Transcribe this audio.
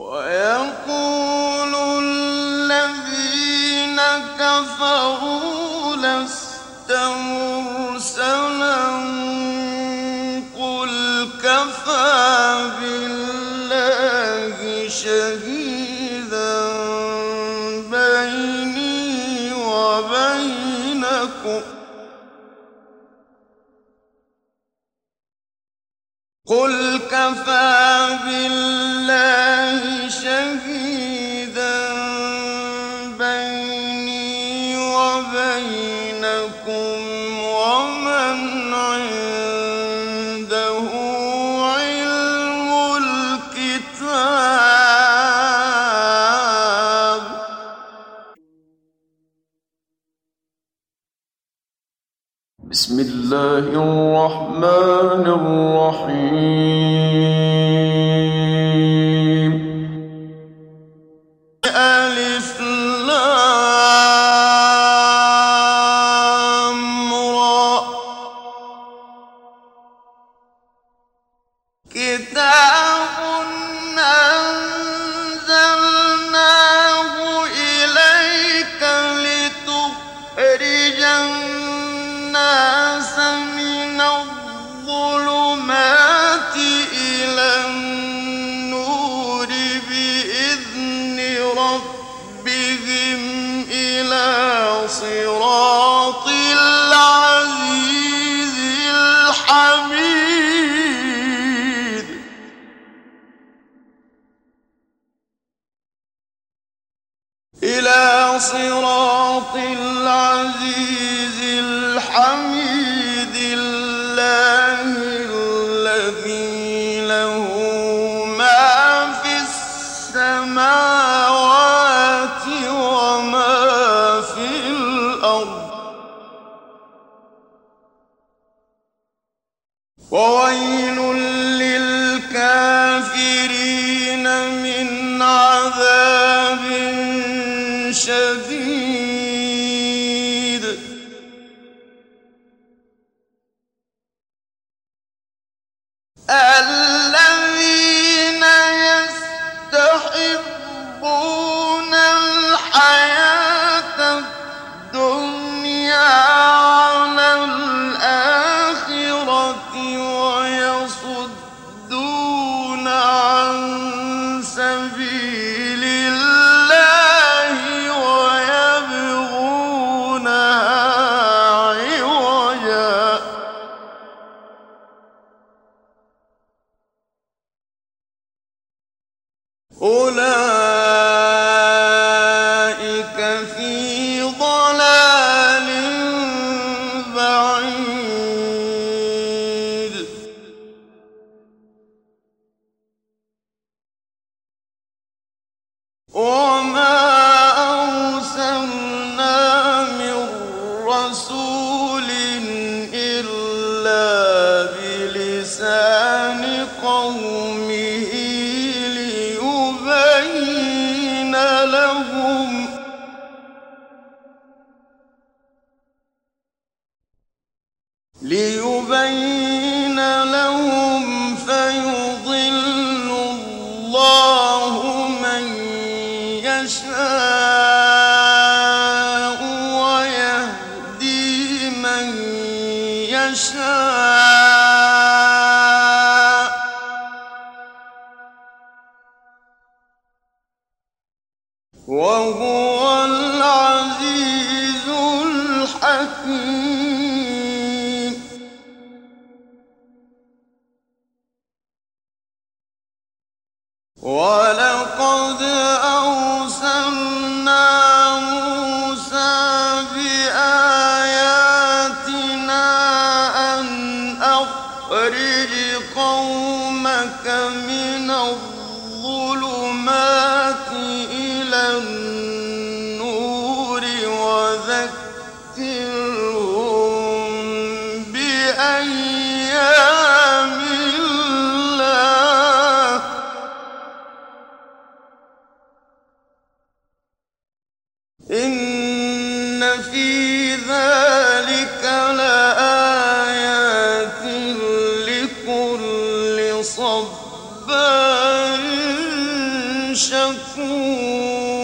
ويقول الذين كفروا لست مرسلا قل كفى بالله شهيدا بيني وبينكم قل كفى بالله شهيدا بيني وبينكم ومن عنده علم الكتاب. بسم الله الرحمن الرحيم. ألف لام را كتاب أنزلناه إليك لتخرج الناس من الظلمات إلى النور بإذن ربهم إلى صراط العزيز الحميد. إلى صراط العزيز الحميد الله الذي له ما في السماوات وما في الأرض وويل للكافرين من عذاب شديد. الذين يستحبون الحياة الدنيا على الآخرة ويصدون عن سبيل الله ويبغونها عوجا أولئك في ضلال بعيد. وما أرسلنا من رسول إلا بلسان قومه ليبين لهم فيضل الله من يشاء ويهدي من يشاء وهو العزيز الحكيم. ولقد أرسلنا موسى بآياتنا أن أخرج قومك من الظلمات إلى النور وذكرهم بأيام الله إن في ذلك لآيات لكل صبار شكور